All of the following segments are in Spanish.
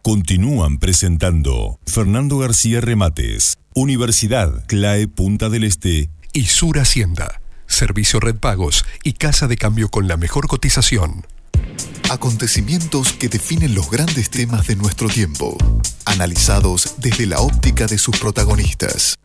Continúan presentando Fernando García Remates, Universidad CLAE Punta del Este y Sur Hacienda, Servicio Red Pagos y Casa de Cambio con la mejor cotización. Acontecimientos que definen los grandes temas de nuestro tiempo, analizados desde la óptica de sus protagonistas.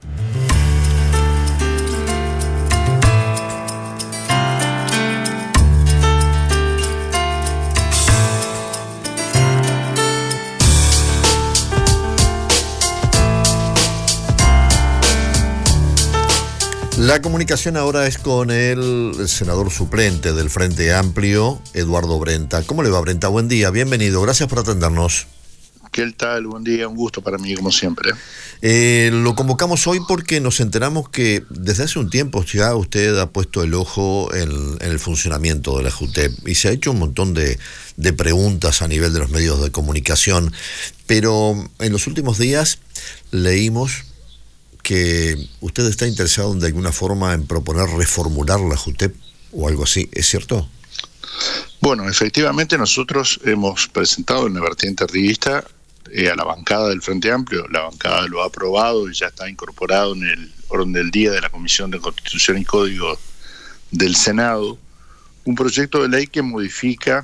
La comunicación ahora es con el senador suplente del Frente Amplio, Eduardo Brenta. ¿Cómo le va, Brenta? Buen día, bienvenido, gracias por atendernos. ¿Qué tal? Buen día, un gusto para mí, como siempre. Lo convocamos hoy porque nos enteramos que desde hace un tiempo ya usted ha puesto el ojo en el funcionamiento de la JUTEP y se ha hecho un montón de preguntas a nivel de los medios de comunicación, pero en los últimos días leímos que usted está interesado de alguna forma en proponer reformular la JUTEP o algo así, ¿es cierto? Bueno, efectivamente nosotros hemos presentado en la vertiente revista a la bancada del Frente Amplio. La bancada lo ha aprobado y ya está incorporado en el orden del día de la Comisión de Constitución y Código del Senado, un proyecto de ley que modifica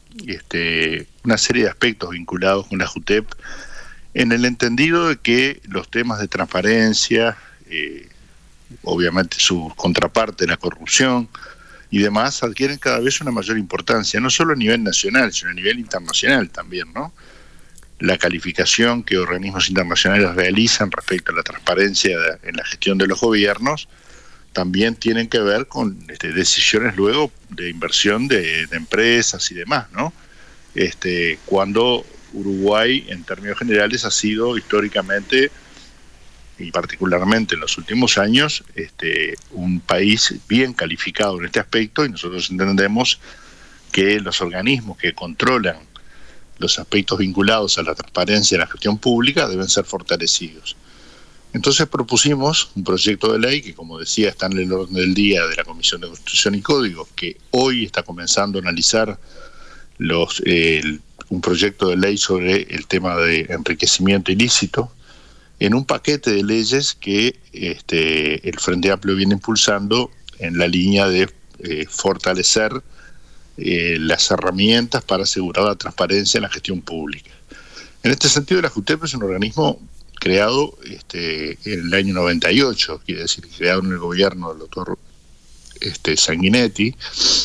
una serie de aspectos vinculados con la JUTEP, en el entendido de que los temas de transparencia, obviamente su contraparte, la corrupción y demás, adquieren cada vez una mayor importancia, no solo a nivel nacional, sino a nivel internacional también, ¿no? La calificación que organismos internacionales realizan respecto a la transparencia en la gestión de los gobiernos también tienen que ver con decisiones luego de inversión de empresas y demás, ¿no? Cuando Uruguay, en términos generales, ha sido históricamente, y particularmente en los últimos años, un país bien calificado en este aspecto, y nosotros entendemos que los organismos que controlan los aspectos vinculados a la transparencia en la gestión pública deben ser fortalecidos. Entonces propusimos un proyecto de ley que, como decía, está en el orden del día de la Comisión de Constitución y Código, que hoy está comenzando a analizar un proyecto de ley sobre el tema de enriquecimiento ilícito, en un paquete de leyes que el Frente Amplio viene impulsando en la línea de fortalecer las herramientas para asegurar la transparencia en la gestión pública. En este sentido, la JUTEP es un organismo creado en el año 98, quiere decir, creado en el gobierno del doctor Sanguinetti,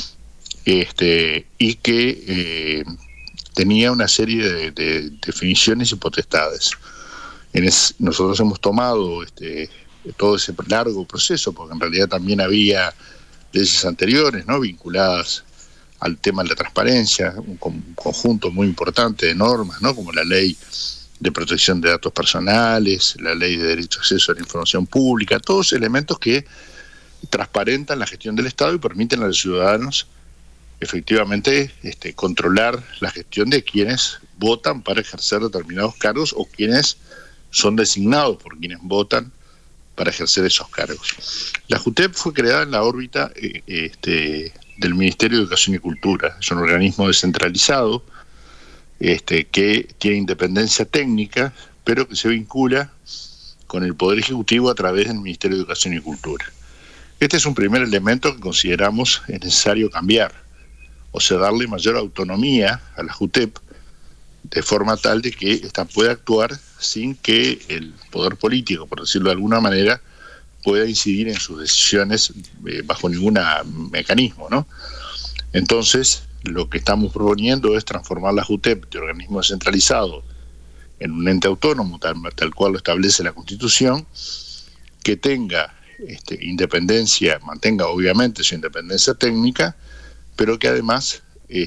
y que tenía una serie de definiciones y potestades. Nosotros hemos tomado todo ese largo proceso, porque en realidad también había leyes anteriores, ¿no?, vinculadas al tema de la transparencia, un conjunto muy importante de normas, ¿no?, como la Ley de Protección de Datos Personales, la Ley de Derecho a Acceso a la Información Pública, todos elementos que transparentan la gestión del Estado y permiten a los ciudadanos efectivamente controlar la gestión de quienes votan para ejercer determinados cargos o quienes son designados por quienes votan para ejercer esos cargos. La JUTEP fue creada en la órbita del Ministerio de Educación y Cultura. Es un organismo descentralizado que tiene independencia técnica, pero que se vincula con el Poder Ejecutivo a través del Ministerio de Educación y Cultura. Este es un primer elemento que consideramos es necesario cambiar, o sea, darle mayor autonomía a la JUTEP, de forma tal de que ésta pueda actuar sin que el poder político, por decirlo de alguna manera, pueda incidir en sus decisiones bajo ningún mecanismo, ¿no? Entonces, lo que estamos proponiendo es transformar la JUTEP de organismo descentralizado en un ente autónomo, tal cual lo establece la Constitución, que tenga independencia, mantenga obviamente su independencia técnica, pero que además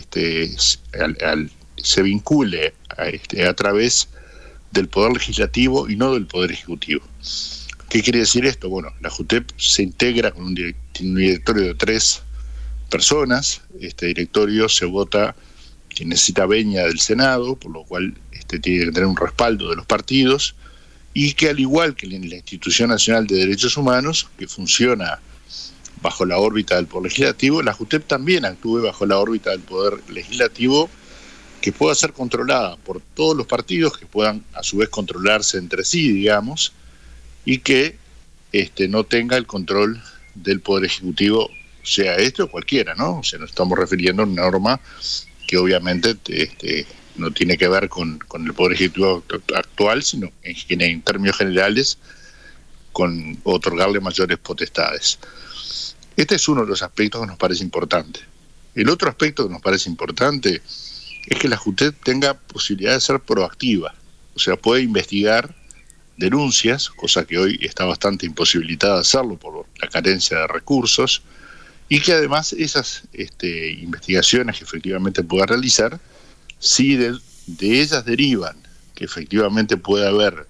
se vincule a través del Poder Legislativo y no del Poder Ejecutivo. ¿Qué quiere decir esto? Bueno, la JUTEP se integra con un directorio de 3 personas. Este directorio se vota, que necesita venia del Senado, por lo cual tiene que tener un respaldo de los partidos, y que al igual que en la Institución Nacional de Derechos Humanos, que funciona bajo la órbita del Poder Legislativo, la JUTEP también actúe bajo la órbita del Poder Legislativo que pueda ser controlada por todos los partidos, que puedan a su vez controlarse entre sí, digamos, y que no tenga el control del Poder Ejecutivo, sea este o cualquiera, ¿no? O sea, nos estamos refiriendo a una norma que obviamente no tiene que ver con el Poder Ejecutivo actual, sino en términos generales con otorgarle mayores potestades. Este es uno de los aspectos que nos parece importante. El otro aspecto que nos parece importante es que la JUTEP tenga posibilidad de ser proactiva, o sea, puede investigar denuncias, cosa que hoy está bastante imposibilitada de hacerlo por la carencia de recursos, y que además esas investigaciones que efectivamente pueda realizar, si de ellas derivan que efectivamente pueda haber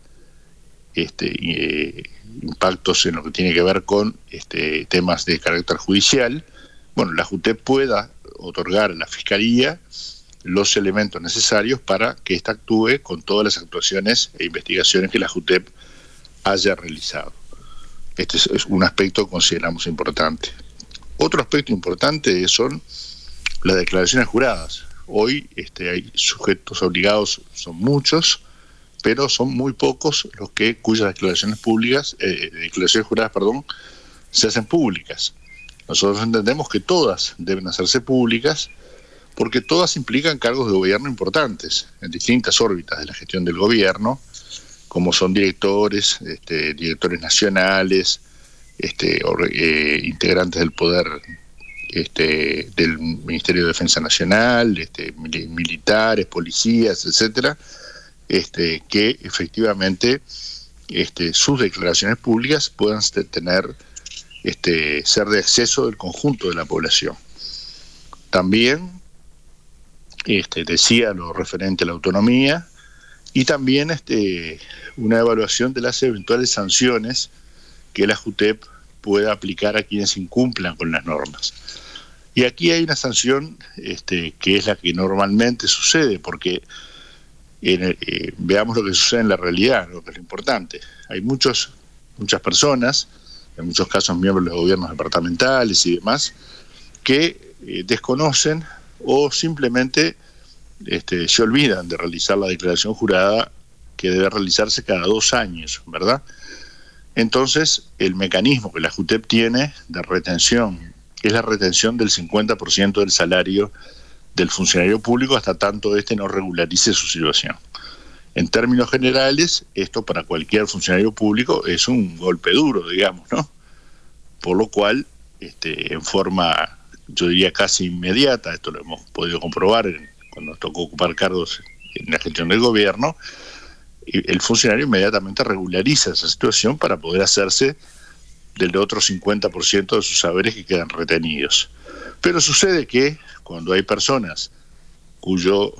impactos en lo que tiene que ver con temas de carácter judicial, bueno, la JUTEP pueda otorgar a la Fiscalía los elementos necesarios para que ésta actúe con todas las actuaciones e investigaciones que la JUTEP haya realizado. Este es un aspecto que consideramos importante. Otro aspecto importante son las declaraciones juradas. Hoy hay sujetos obligados, son muchos, pero son muy pocos los cuyas declaraciones juradas, se hacen públicas. Nosotros entendemos que todas deben hacerse públicas, porque todas implican cargos de gobierno importantes en distintas órbitas de la gestión del gobierno, como son directores nacionales, integrantes del poder del Ministerio de Defensa Nacional, militares, policías, etcétera, que efectivamente sus declaraciones públicas puedan ser de acceso del conjunto de la población. También decía lo referente a la autonomía, y también una evaluación de las eventuales sanciones que la JUTEP pueda aplicar a quienes incumplan con las normas. Y aquí hay una sanción que es la que normalmente sucede, porque veamos lo que sucede en la realidad, lo que es lo importante. Hay muchas personas, en muchos casos miembros de los gobiernos departamentales y demás, que desconocen o simplemente se olvidan de realizar la declaración jurada que debe realizarse cada 2 años, ¿verdad? Entonces, el mecanismo que la JUTEP tiene de retención, que es la retención del 50% del salario del funcionario público hasta tanto no regularice su situación. En términos generales, esto para cualquier funcionario público es un golpe duro, digamos, ¿no? Por lo cual, en forma, yo diría casi inmediata, esto lo hemos podido comprobar cuando nos tocó ocupar cargos en la gestión del gobierno, el funcionario inmediatamente regulariza esa situación para poder hacerse del otro 50% de sus saberes que quedan retenidos. Pero sucede que cuando hay personas cuyo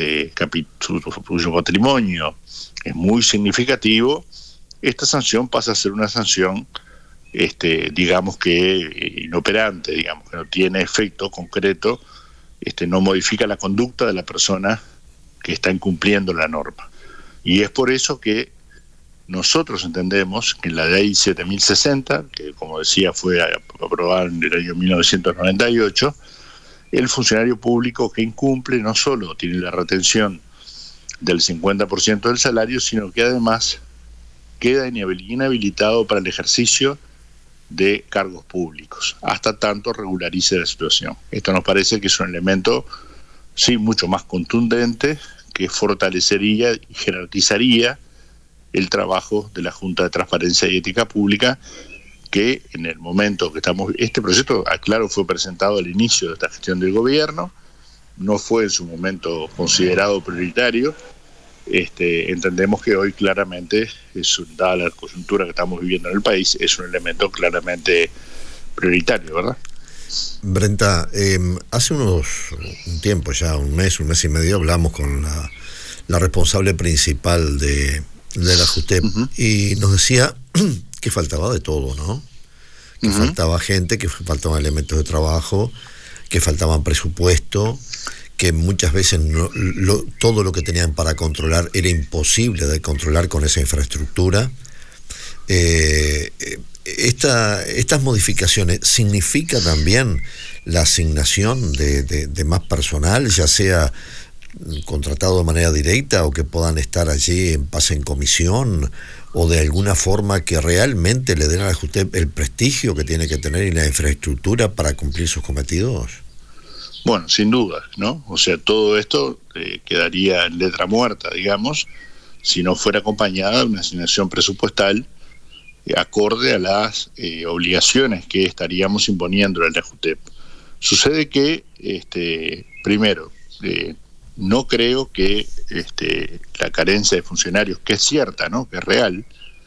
patrimonio es muy significativo, esta sanción pasa a ser una sanción digamos que inoperante, digamos que no tiene efecto concreto, no modifica la conducta de la persona que está incumpliendo la norma. Y es por eso que nosotros entendemos que en la ley 7060, que como decía fue aprobada en el año 1998, el funcionario público que incumple no solo tiene la retención del 50% del salario, sino que además queda inhabilitado para el ejercicio de cargos públicos, hasta tanto regularice la situación. Esto nos parece que es un elemento, sí, mucho más contundente, que fortalecería y jerarquizaría el trabajo de la Junta de Transparencia y Ética Pública, que en el momento que estamos... Este proyecto, aclaro, fue presentado al inicio de esta gestión del gobierno, no fue en su momento considerado prioritario. Entendemos que hoy claramente, dada la coyuntura que estamos viviendo en el país, es un elemento claramente prioritario, ¿verdad? Brenta, hace un tiempo ya, un mes y medio, hablamos con la responsable principal de la JUTEP, y nos decía que faltaba de todo, ¿no? Que faltaba gente, que faltaban elementos de trabajo, que faltaban presupuesto, que muchas veces todo lo que tenían para controlar era imposible de controlar con esa infraestructura. Estas modificaciones significa también la asignación de más personal, ya sea contratado de manera directa o que puedan estar allí en pase en comisión, o de alguna forma que realmente le den a la JUTEP el prestigio que tiene que tener y la infraestructura para cumplir sus cometidos? Bueno, sin duda, ¿no? O sea, todo esto quedaría en letra muerta, digamos, si no fuera acompañada de una asignación presupuestal acorde a las obligaciones que estaríamos imponiendo a la JUTEP. Sucede que, primero, no creo que la carencia de funcionarios, que es cierta, ¿no?, que es real,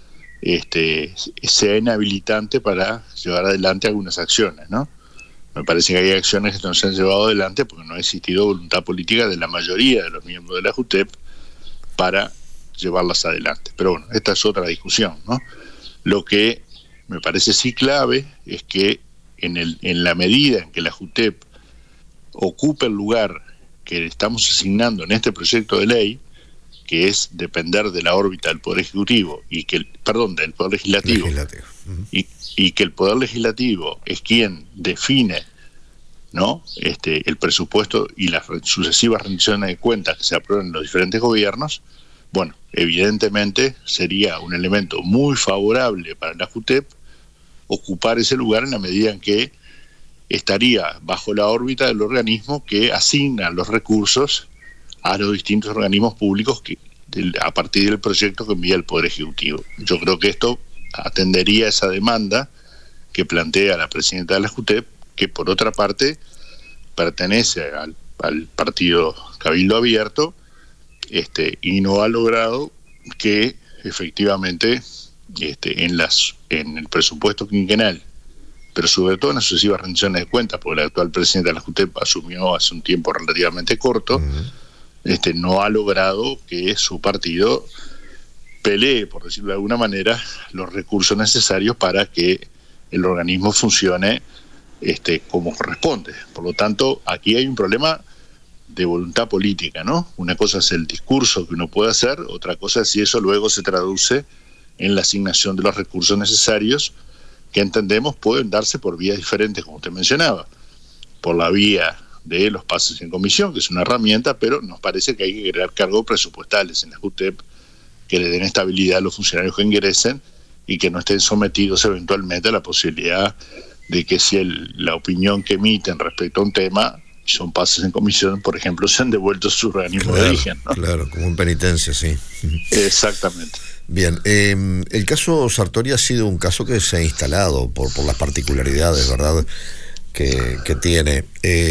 sea inhabilitante para llevar adelante algunas acciones, ¿no? Me parece que hay acciones que no se han llevado adelante porque no ha existido voluntad política de la mayoría de los miembros de la JUTEP para llevarlas adelante. Pero bueno, esta es otra discusión, ¿no? Lo que me parece sí clave es que en la medida en que la JUTEP ocupe el lugar que estamos asignando en este proyecto de ley, que es depender de la órbita del Poder Ejecutivo del Poder Legislativo. Y que el Poder Legislativo es quien define, ¿no?, el presupuesto y las sucesivas rendiciones de cuentas que se aprueban en los diferentes gobiernos. Bueno, evidentemente sería un elemento muy favorable para la JUTEP ocupar ese lugar en la medida en que estaría bajo la órbita del organismo que asigna los recursos a los distintos organismos públicos a partir del proyecto que envía el Poder Ejecutivo. Yo creo que esto atendería esa demanda que plantea la presidenta de la JUTEP, que por otra parte pertenece al partido Cabildo Abierto, y no ha logrado que efectivamente en el presupuesto quinquenal, pero sobre todo en las sucesivas rendiciones de cuentas, porque la actual presidenta de la JUTEP asumió hace un tiempo relativamente corto, no ha logrado que su partido pelee, por decirlo de alguna manera, los recursos necesarios para que el organismo funcione como corresponde. Por lo tanto, aquí hay un problema de voluntad política, ¿no? Una cosa es el discurso que uno puede hacer, otra cosa es si eso luego se traduce en la asignación de los recursos necesarios, que entendemos pueden darse por vías diferentes, como usted mencionaba, por la vía de los pases en comisión, que es una herramienta, pero nos parece que hay que crear cargos presupuestales en la JUTEP que le den estabilidad a los funcionarios que ingresen y que no estén sometidos eventualmente a la posibilidad de que si la opinión que emiten respecto a un tema son pases en comisión, por ejemplo, se han devuelto su organismo de origen, ¿no? Claro, como en penitencia, sí. Exactamente. Bien, el caso Sartori ha sido un caso que se ha instalado por las particularidades, ¿verdad?, que tiene.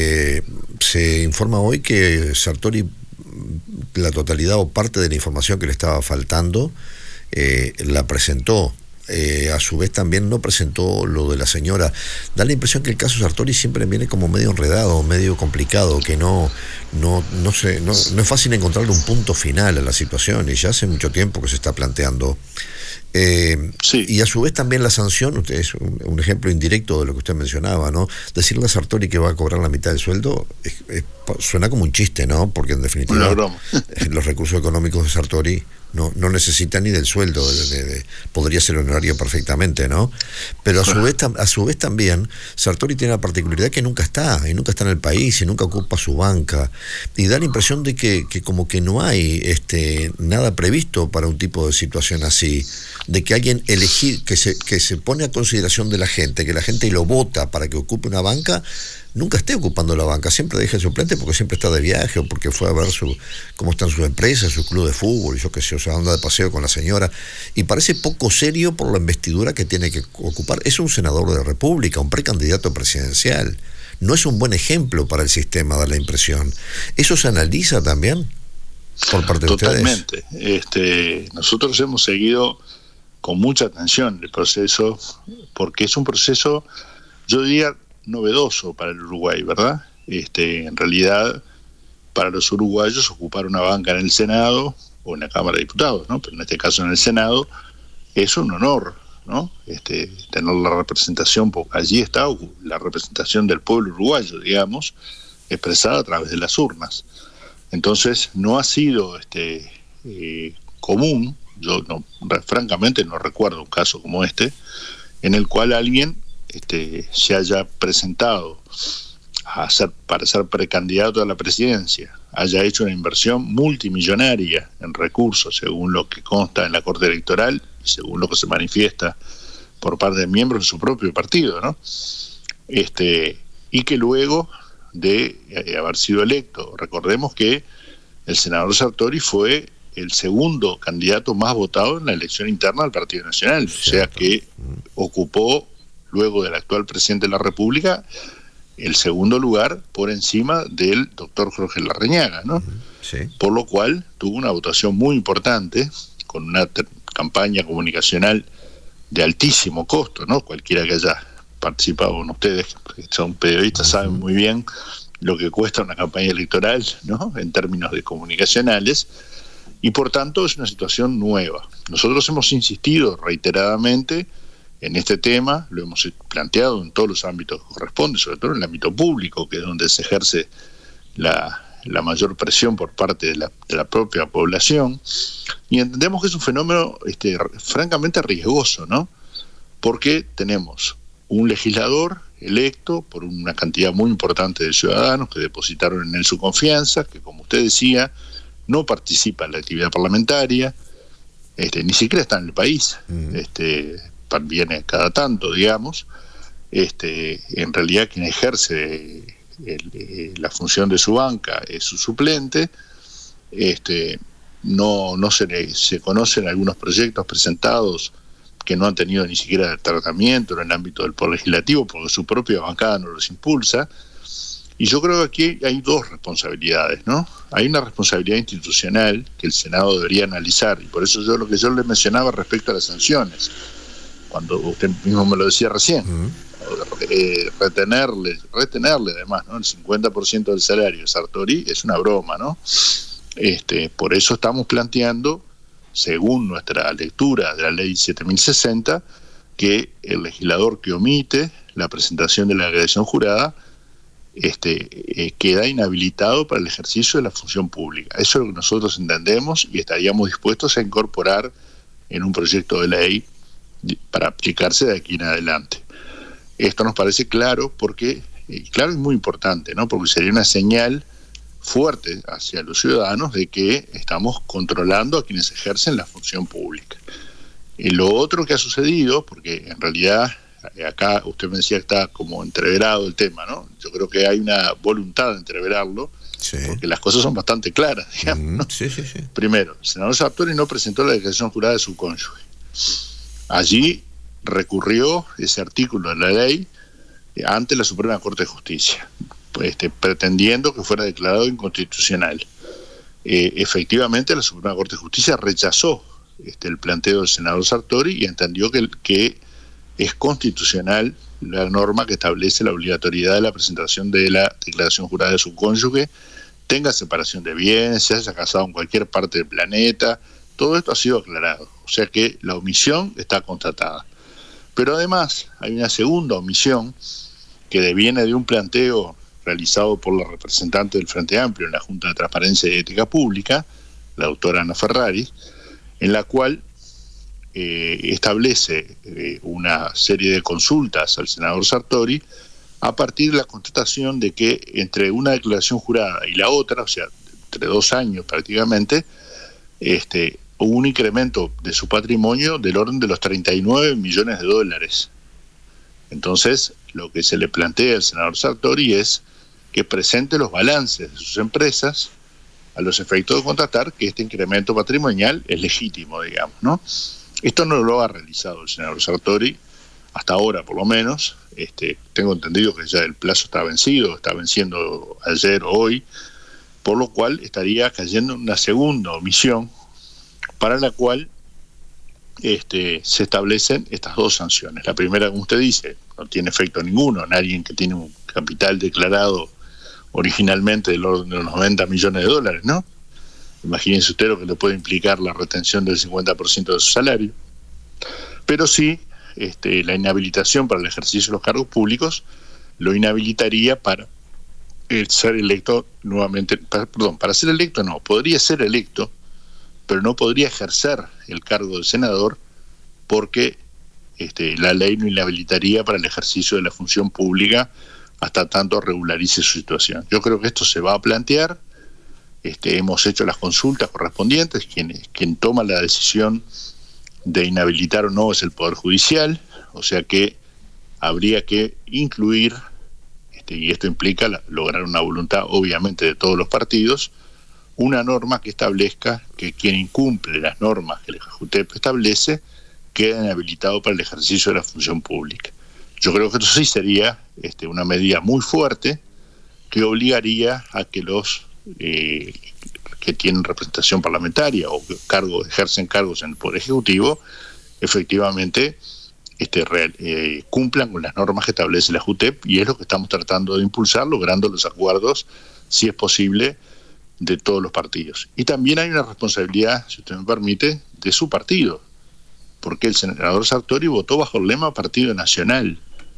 Se informa hoy que Sartori, la totalidad o parte de la información que le estaba faltando, la presentó. A su vez también no presentó lo de la señora. Da la impresión que el caso Sartori siempre viene como medio enredado, medio complicado, que no es fácil encontrarle un punto final a la situación, y ya hace mucho tiempo que se está planteando. Sí. Y a su vez también la sanción, es un ejemplo indirecto de lo que usted mencionaba, ¿no? Decirle a Sartori que va a cobrar la mitad del sueldo suena como un chiste, ¿no? Porque en definitiva los recursos económicos de Sartori no necesitan ni del sueldo, podría ser honorario perfectamente, ¿no? Pero a su vez también Sartori tiene la particularidad que nunca está en el país y nunca ocupa su banca, y da la impresión de que como que no hay nada previsto para un tipo de situación así, de que alguien que se pone a consideración de la gente, que la gente lo vota para que ocupe una banca, nunca esté ocupando la banca, siempre deja el suplente porque siempre está de viaje o porque fue a ver cómo están sus empresas, su club de fútbol, yo qué sé, o sea, anda de paseo con la señora, y parece poco serio por la investidura que tiene que ocupar. Es un senador de la República, un precandidato presidencial, no es un buen ejemplo para el sistema, da la impresión. ¿Eso se analiza también por parte de ustedes? Totalmente. Nosotros hemos seguido con mucha atención el proceso, porque es un proceso, yo diría, novedoso para el Uruguay, ¿verdad? En realidad, para los uruguayos ocupar una banca en el Senado o en la Cámara de Diputados, ¿no? Pero en este caso en el Senado es un honor, ¿no? Tener la representación, porque allí está la representación del pueblo uruguayo, digamos, expresada a través de las urnas. Entonces no ha sido común, yo francamente no recuerdo un caso como en el cual alguien se haya presentado para ser precandidato a la presidencia haya hecho una inversión multimillonaria en recursos, según lo que consta en la Corte Electoral y según lo que se manifiesta por parte de miembros de su propio partido, ¿no? Y que luego de haber sido electo, recordemos que el senador Sartori fue el segundo candidato más votado en la elección interna del Partido Nacional, o sea que ocupó, luego del actual presidente de la República, el segundo lugar por encima del doctor Jorge Larrañaga, ¿no? Sí. Por lo cual tuvo una votación muy importante, con una campaña comunicacional de altísimo costo, ¿no? Cualquiera que haya participado con ustedes, que son periodistas, saben muy bien lo que cuesta una campaña electoral, ¿no? En términos de comunicacionales, y por tanto es una situación nueva. Nosotros hemos insistido reiteradamente en este tema, lo hemos planteado en todos los ámbitos que corresponde, sobre todo en el ámbito público, que es donde se ejerce la mayor presión por parte de la propia población, y entendemos que es un fenómeno francamente riesgoso, ¿no? Porque tenemos un legislador electo por una cantidad muy importante de ciudadanos que depositaron en él su confianza, que, como usted decía, no participa en la actividad parlamentaria, ni siquiera está en el país, viene cada tanto, digamos. En realidad quien ejerce la función de su banca es su suplente. No se conocen algunos proyectos presentados que no han tenido ni siquiera tratamiento en el ámbito del Poder Legislativo, porque su propia bancada no los impulsa. Y yo creo que aquí hay dos responsabilidades, ¿no? Hay una responsabilidad institucional que el Senado debería analizar, y por eso lo que yo le mencionaba respecto a las sanciones, cuando usted mismo me lo decía recién, retenerle además, ¿no? El 50% del salario de Sartori es una broma, ¿no? Por eso estamos planteando, según nuestra lectura de la ley 7060, que el legislador que omite la presentación de la declaración jurada queda inhabilitado para el ejercicio de la función pública. Eso es lo que nosotros entendemos y estaríamos dispuestos a incorporar en un proyecto de ley para aplicarse de aquí en adelante. Esto nos parece claro porque, claro, es muy importante, ¿no? Porque sería una señal fuerte hacia los ciudadanos de que estamos controlando a quienes ejercen la función pública. Y lo otro que ha sucedido, porque en realidad acá usted me decía que está como entreverado el tema, ¿no? Yo creo que hay una voluntad de entreverarlo, sí, porque las cosas son bastante claras, digamos, ¿no? Sí. Primero, el senador Sartori no presentó la declaración jurada de su cónyuge. Allí recurrió ese artículo de la ley ante la Suprema Corte de Justicia, pretendiendo que fuera declarado inconstitucional. Efectivamente, la Suprema Corte de Justicia rechazó el planteo del senador Sartori y entendió que es constitucional la norma que establece la obligatoriedad de la presentación de la declaración jurada de su cónyuge, tenga separación de bienes, se haya casado en cualquier parte del planeta. Todo esto ha sido aclarado, o sea que la omisión está constatada. Pero además hay una segunda omisión que deviene de un planteo realizado por la representante del Frente Amplio en la Junta de Transparencia y Ética Pública, la doctora Ana Ferrari, en la cual establece una serie de consultas al senador Sartori a partir de la constatación de que entre una declaración jurada y la otra, o sea, entre 2 años prácticamente, hubo un incremento de su patrimonio del orden de los $39 millones. Entonces, lo que se le plantea al senador Sartori es que presente los balances de sus empresas a los efectos de constatar que este incremento patrimonial es legítimo, digamos, ¿no? Esto no lo ha realizado el senador Sartori, hasta ahora por lo menos. Tengo entendido que ya el plazo está venciendo ayer o hoy, por lo cual estaría cayendo en una segunda omisión para la cual se establecen estas 2 sanciones. La primera, como usted dice, no tiene efecto ninguno en alguien que tiene un capital declarado originalmente del orden de los $90 millones, ¿no? Imagínense usted lo que le puede implicar la retención del 50% de su salario. Pero sí, la inhabilitación para el ejercicio de los cargos públicos lo inhabilitaría para ser electo nuevamente. Para ser electo no, podría ser electo, pero no podría ejercer el cargo de senador porque la ley no inhabilitaría para el ejercicio de la función pública hasta tanto regularice su situación. Yo creo que esto se va a plantear. Hemos hecho las consultas correspondientes. Quien toma la decisión de inhabilitar o no es el Poder Judicial, o sea que habría que incluir, y esto implica lograr una voluntad obviamente de todos los partidos, una norma que establezca que quien incumple las normas que el JUTEP establece queda inhabilitado para el ejercicio de la función pública. Yo creo que esto sí sería una medida muy fuerte que obligaría a que los que tienen representación parlamentaria o ejercen cargos en el Poder Ejecutivo, efectivamente cumplan con las normas que establece la JUTEP, y es lo que estamos tratando de impulsar, logrando los acuerdos, si es posible, de todos los partidos. Y también hay una responsabilidad, si usted me permite, de su partido, porque el senador Sartori votó bajo el lema Partido Nacional,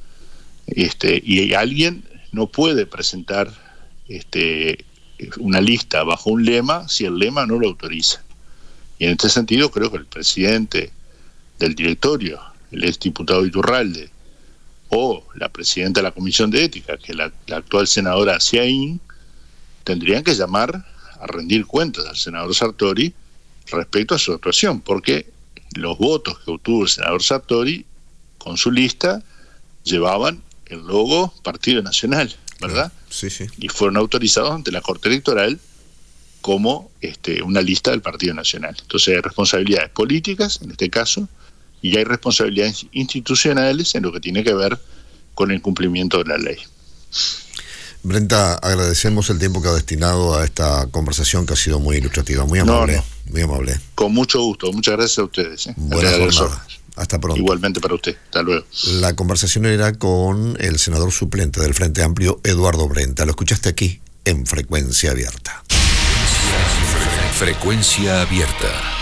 y alguien no puede presentar una lista bajo un lema si el lema no lo autoriza. Y en este sentido creo que el presidente del directorio, el exdiputado Iturralde, o la presidenta de la Comisión de Ética, que es la actual senadora Ciaín, tendrían que llamar a rendir cuentas al senador Sartori respecto a su actuación, porque los votos que obtuvo el senador Sartori con su lista llevaban el logo Partido Nacional, ¿verdad? Sí, sí. Y fueron autorizados ante la Corte Electoral como una lista del Partido Nacional. Entonces hay responsabilidades políticas, en este caso, y hay responsabilidades institucionales en lo que tiene que ver con el cumplimiento de la ley. Brenta, agradecemos el tiempo que ha destinado a esta conversación, que ha sido muy ilustrativa, muy amable. Muy amable. Con mucho gusto, muchas gracias a ustedes. Buena jornada. Hasta pronto. Igualmente para usted. Hasta luego. La conversación era con el senador suplente del Frente Amplio, Eduardo Brenta. Lo escuchaste aquí en Frecuencia Abierta. Frecuencia Abierta.